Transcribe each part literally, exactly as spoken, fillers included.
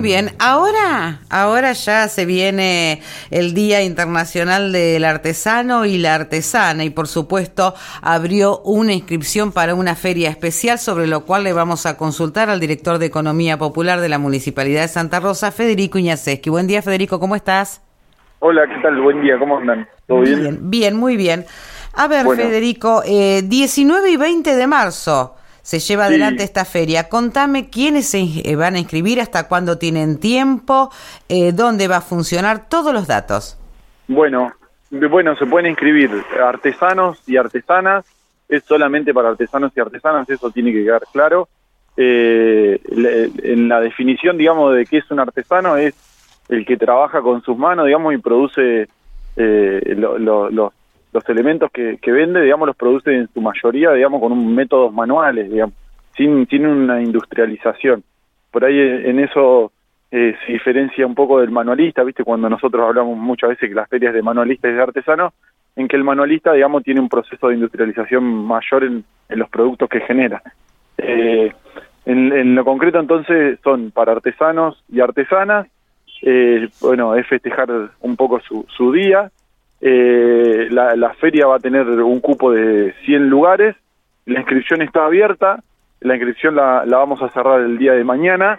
bien. Ahora, ahora ya se viene el Día Internacional del Artesano y la Artesana y por supuesto abrió una inscripción para una feria especial sobre lo cual le vamos a consultar al director de Economía Popular de la Municipalidad de Santa Rosa, Federico Iñaseski. Buen día, Federico, ¿cómo estás? Hola, ¿qué tal? Buen día, ¿cómo andan? ¿Todo bien? Bien, bien, muy bien. A ver, Bueno. Federico, eh, diecinueve y veinte de marzo se lleva Sí. adelante esta feria. Contame quiénes se eh, van a inscribir, hasta cuándo tienen tiempo, eh, dónde va a funcionar, todos los datos. Bueno, de- bueno, se pueden inscribir artesanos y artesanas, es solamente para artesanos y artesanas, eso tiene que quedar claro. Eh, le- en la definición, digamos, de qué es un artesano, es el que trabaja con sus manos, digamos, y produce eh, lo- lo- lo- los elementos que, que vende, digamos, los produce en su mayoría, digamos, con un métodos manuales, digamos, sin, sin una industrialización. Por ahí eh, en eso eh, se diferencia un poco del manualista, ¿viste? Cuando nosotros hablamos muchas veces que las ferias de manualistas y de artesanos, en que el manualista, digamos, tiene un proceso de industrialización mayor en, en los productos que genera. Eh, en, en lo concreto, entonces, son para artesanos y artesanas. Eh, bueno, es festejar un poco su, su día. Eh, la, la feria va a tener un cupo de cien lugares, la inscripción está abierta, la inscripción la, la vamos a cerrar el día de mañana,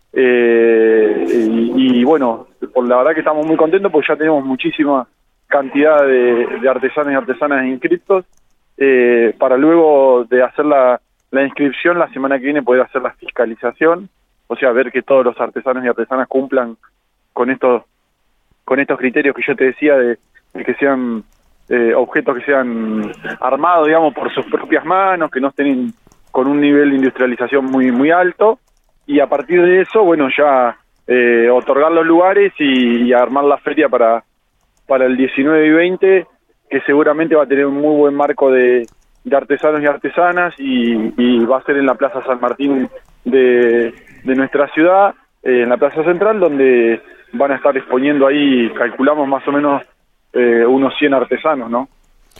eh, y, y bueno, por la verdad que estamos muy contentos porque ya tenemos muchísima cantidad de, de artesanos y artesanas inscritos, eh, para luego de hacer la, la inscripción la semana que viene poder hacer la fiscalización, o sea, ver que todos los artesanos y artesanas cumplan con estos con estos criterios que yo te decía de, de que sean eh, objetos que sean armados, digamos, por sus propias manos, que no estén con un nivel de industrialización muy muy alto, y a partir de eso, bueno, ya eh, otorgar los lugares y, y armar la feria para para el diecinueve y veinte, que seguramente va a tener un muy buen marco de, de artesanos y artesanas, y, y va a ser en la Plaza San Martín de, de nuestra ciudad, eh, en la Plaza Central, donde van a estar exponiendo ahí, calculamos más o menos eh, unos cien artesanos, ¿no?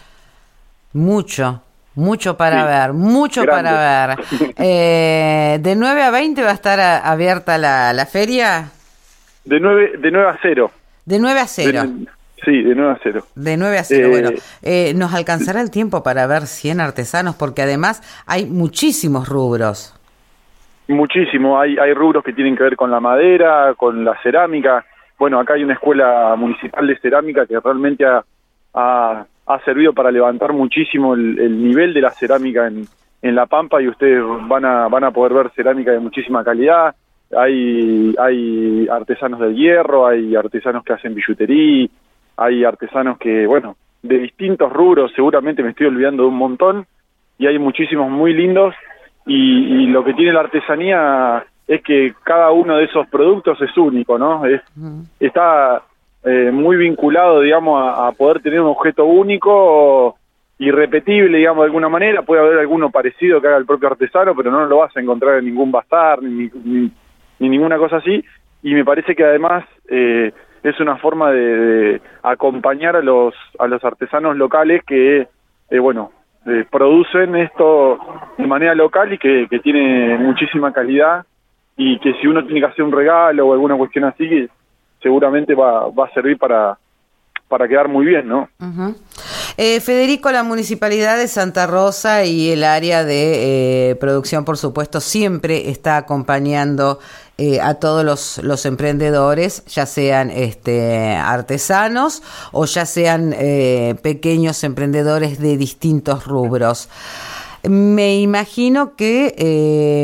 Mucho, mucho para Sí, ver, mucho grande. para ver. Eh, ¿de nueve a veinte va a estar a- abierta la, la feria? De nueve, de nueve a cero. De nueve a cero. De- sí, de nueve a cero. De nueve a cero, Eh, bueno, eh, ¿nos alcanzará el tiempo para ver cien artesanos? Porque además hay muchísimos rubros. Muchísimo, hay, hay rubros que tienen que ver con la madera, con la cerámica. Bueno, acá hay una escuela municipal de cerámica que realmente ha, ha, ha servido para levantar muchísimo el, el nivel de la cerámica en, en La Pampa, y ustedes van a van a poder ver cerámica de muchísima calidad. Hay, hay artesanos del hierro, hay artesanos que hacen billutería, hay artesanos que, bueno, de distintos rubros, seguramente me estoy olvidando de un montón, y hay muchísimos muy lindos. Y, y lo que tiene la artesanía es que cada uno de esos productos es único, ¿no? Es, Mm. está eh, muy vinculado, digamos, a, a poder tener un objeto único, irrepetible, digamos, de alguna manera. Puede haber alguno parecido que haga el propio artesano, pero no lo vas a encontrar en ningún bazar, ni, ni, ni ninguna cosa así. Y me parece que además eh, es una forma de, de acompañar a los, a los artesanos locales que, eh, bueno, Eh, producen esto de manera local y que, que tiene muchísima calidad, y que si uno tiene que hacer un regalo o alguna cuestión así, que seguramente va, va a servir para, para quedar muy bien, ¿no? Uh-huh. Eh, Federico, la Municipalidad de Santa Rosa y el área de eh, producción, por supuesto, siempre está acompañando eh, a todos los, los emprendedores, ya sean este, artesanos o ya sean eh, pequeños emprendedores de distintos rubros. Me imagino que eh,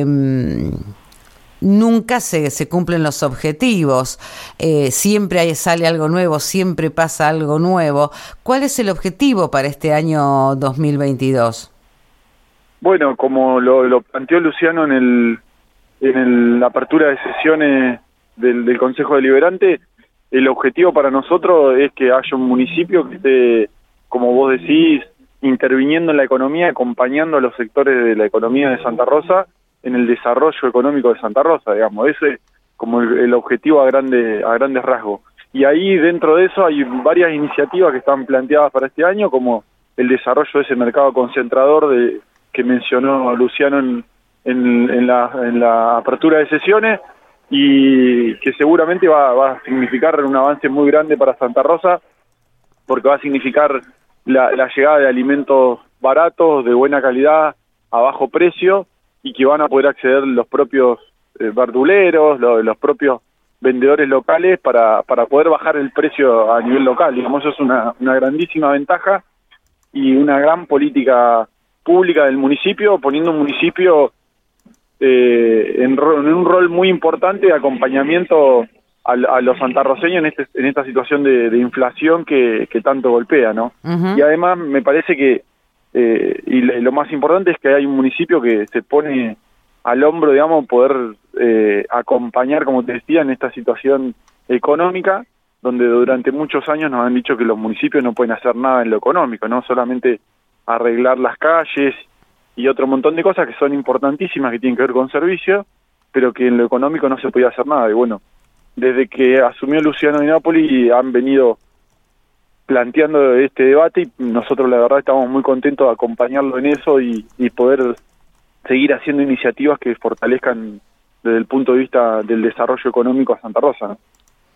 nunca se, se cumplen los objetivos, eh, siempre hay, sale algo nuevo, siempre pasa algo nuevo. ¿Cuál es el objetivo para este año dos mil veintidós? Bueno, como lo, lo planteó Luciano en el en el- la apertura de sesiones del, del Consejo Deliberante, el objetivo para nosotros es que haya un municipio que esté, como vos decís, interviniendo en la economía, acompañando a los sectores de la economía de Santa Rosa en el desarrollo económico de Santa Rosa, digamos. Ese es como el, el objetivo a grande, a grandes rasgos. Y ahí dentro de eso hay varias iniciativas que están planteadas para este año, como el desarrollo de ese mercado concentrador de que mencionó Luciano en, en, en, la, en la apertura de sesiones, y que seguramente va, va a significar un avance muy grande para Santa Rosa, porque va a significar la, la llegada de alimentos baratos, de buena calidad, a bajo precio, y que van a poder acceder los propios eh, verduleros, lo, los propios vendedores locales para, para poder bajar el precio a nivel local. Digamos, eso es una, una grandísima ventaja y una gran política pública del municipio, poniendo un municipio eh, en, ro en un rol muy importante de acompañamiento a, a los santarroceños en, este, en esta situación de, de inflación que, que tanto golpea, ¿no? Uh-huh. Y además me parece que, eh, y lo más importante es que hay un municipio que se pone al hombro, digamos, poder eh, acompañar, como te decía, en esta situación económica, donde durante muchos años nos han dicho que los municipios no pueden hacer nada en lo económico, no solamente arreglar las calles y otro montón de cosas que son importantísimas, que tienen que ver con servicios, pero que en lo económico no se podía hacer nada. Y bueno, desde que asumió Luciano Di Napoli han venido planteando este debate y nosotros la verdad estamos muy contentos de acompañarlo en eso y, y poder seguir haciendo iniciativas que fortalezcan desde el punto de vista del desarrollo económico a Santa Rosa, ¿no?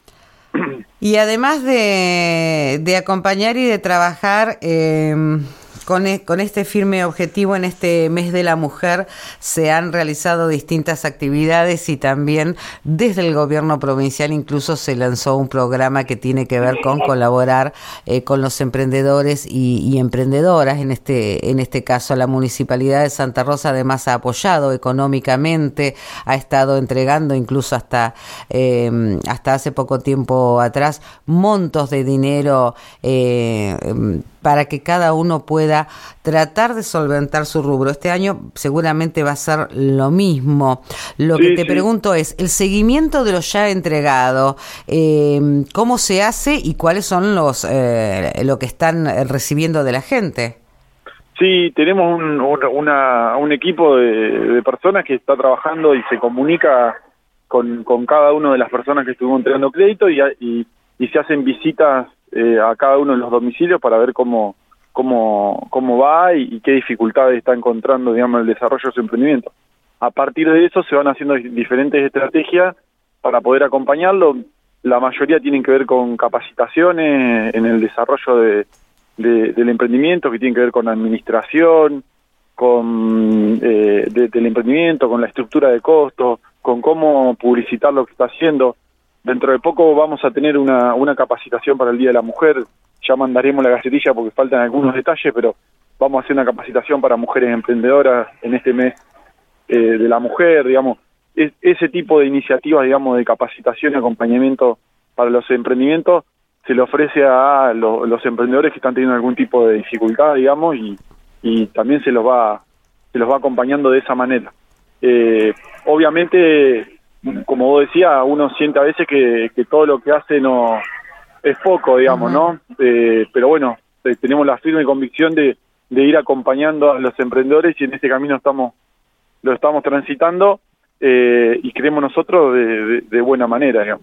Y además de, de acompañar y de trabajar eh, con, e, con este firme objetivo en este mes de la mujer, se han realizado distintas actividades y también desde el gobierno provincial incluso se lanzó un programa que tiene que ver con colaborar eh, con los emprendedores y, y emprendedoras. En este, en este caso la Municipalidad de Santa Rosa además ha apoyado económicamente, ha estado entregando incluso hasta, eh, hasta hace poco tiempo atrás montos de dinero eh, para que cada uno pueda tratar de solventar su rubro. Este año seguramente va a ser lo mismo. Lo sí, que te sí. pregunto es, el seguimiento de lo ya entregado, eh, ¿cómo se hace y cuáles son los eh, lo que están recibiendo de la gente? Sí, tenemos un, una, un equipo de, de personas que está trabajando y se comunica con, con cada una de las personas que estuvimos entregando crédito y, y, y se hacen visitas eh, a cada uno de los domicilios para ver cómo cómo cómo va y, y qué dificultades está encontrando, digamos, el desarrollo de su emprendimiento. A partir de eso se van haciendo diferentes estrategias para poder acompañarlo. La mayoría tienen que ver con capacitaciones en el desarrollo de, de, del emprendimiento, que tienen que ver con administración, con eh, de, del emprendimiento, con la estructura de costos, con cómo publicitar lo que está haciendo. Dentro de poco vamos a tener una, una capacitación para el Día de la Mujer. Ya mandaremos la gacetilla porque faltan algunos detalles, pero vamos a hacer una capacitación para mujeres emprendedoras en este mes eh, de la mujer, digamos. Es, ese tipo de iniciativas, digamos, de capacitación y acompañamiento para los emprendimientos se le ofrece a lo, los emprendedores que están teniendo algún tipo de dificultad, digamos, y, y también se los va se los va acompañando de esa manera. Eh, obviamente, como vos decías, uno siente a veces que, que todo lo que hace no es poco, digamos, uh-huh. ¿no? Eh, pero bueno, eh, tenemos la firme convicción de, de ir acompañando a los emprendedores y en este camino estamos lo estamos transitando eh, y creemos nosotros de, de, de buena manera, digamos.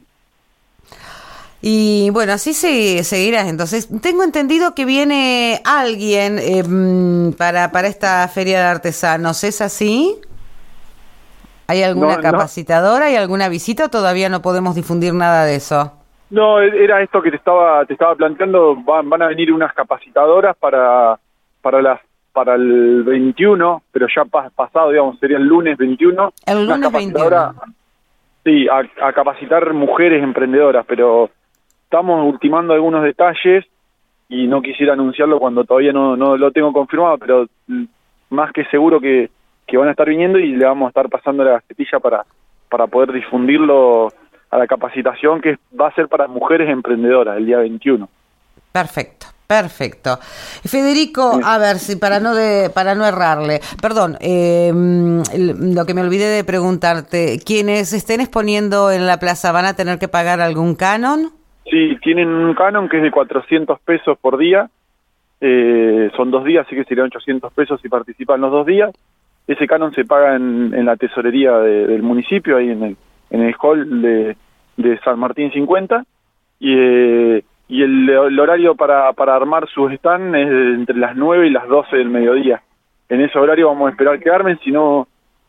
Y bueno, así se, seguirás. Entonces, tengo entendido que viene alguien eh, para, para esta feria de artesanos, ¿es así? ¿Hay alguna no, capacitadora? No. ¿Hay alguna visita o todavía no podemos difundir nada de eso? No, era esto que te estaba te estaba planteando. Van, van a venir unas capacitadoras para para las para el veintiuno, pero ya pas, pasado, digamos, sería el lunes veintiuno. El lunes veintiuno. Sí, a, a capacitar mujeres emprendedoras, pero estamos ultimando algunos detalles y no quisiera anunciarlo cuando todavía no, no lo tengo confirmado, pero más que seguro que, que van a estar viniendo y le vamos a estar pasando la gacetilla para, para poder difundirlo a la capacitación que va a ser para mujeres emprendedoras el día veintiuno. Perfecto. Perfecto. Federico, sí. A ver, si para no de, para no errarle, perdón, eh, lo que me olvidé de preguntarte, ¿quienes estén exponiendo en la plaza van a tener que pagar algún canon? Sí, tienen un canon que es de cuatrocientos pesos por día, eh, son dos días, así que serían ochocientos pesos si participan los dos días. Ese canon se paga en, en la tesorería de, del municipio, ahí en el, en el hall de, de San Martín cincuenta, y... Eh, Y el, el horario para, para armar sus stand es entre las nueve y las doce del mediodía. En ese horario vamos a esperar que armen, si no,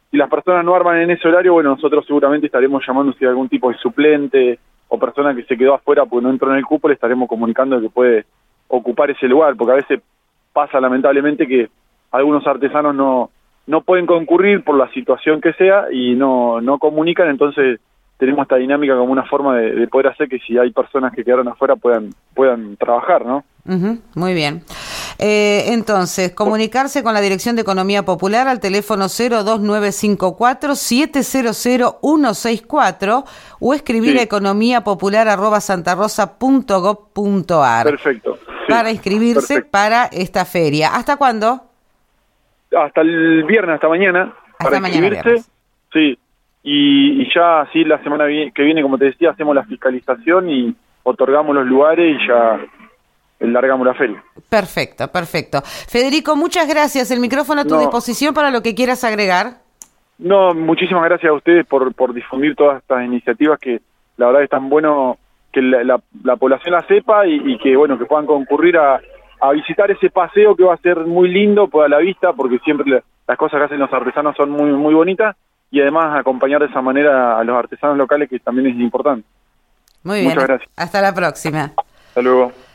si las personas no arman en ese horario, bueno, nosotros seguramente estaremos llamando si hay algún tipo de suplente o persona que se quedó afuera porque no entró en el cupo, le estaremos comunicando que puede ocupar ese lugar, porque a veces pasa lamentablemente que algunos artesanos no no pueden concurrir por la situación que sea y no no comunican, entonces tenemos esta dinámica como una forma de, de poder hacer que si hay personas que quedaron afuera puedan puedan trabajar, ¿no? Uh-huh, muy bien. Eh, entonces, comunicarse con la Dirección de Economía Popular al teléfono cero dos nueve cinco cuatro siete cero cero uno seis cuatro o escribir Sí. a economíapopular arroba santarosa punto gob punto ar. Perfecto. Sí, para inscribirse perfecto. para esta feria. ¿Hasta cuándo? Hasta el viernes, hasta mañana. Hasta para mañana inscribirse. viernes. Sí. Y, y ya así la semana vi- que viene, como te decía, hacemos la fiscalización y otorgamos los lugares y ya largamos la feria. Perfecto, perfecto. Federico, muchas gracias. El micrófono a tu No. disposición para lo que quieras agregar. No, muchísimas gracias a ustedes por, por difundir todas estas iniciativas que la verdad es tan bueno que la, la, la población la sepa y, y que bueno que puedan concurrir a, a visitar ese paseo que va a ser muy lindo pues a la vista, porque siempre la, las cosas que hacen los artesanos son muy muy bonitas, y además acompañar de esa manera a los artesanos locales, que también es importante. Muy bien. Muchas gracias. Hasta la próxima. Hasta luego.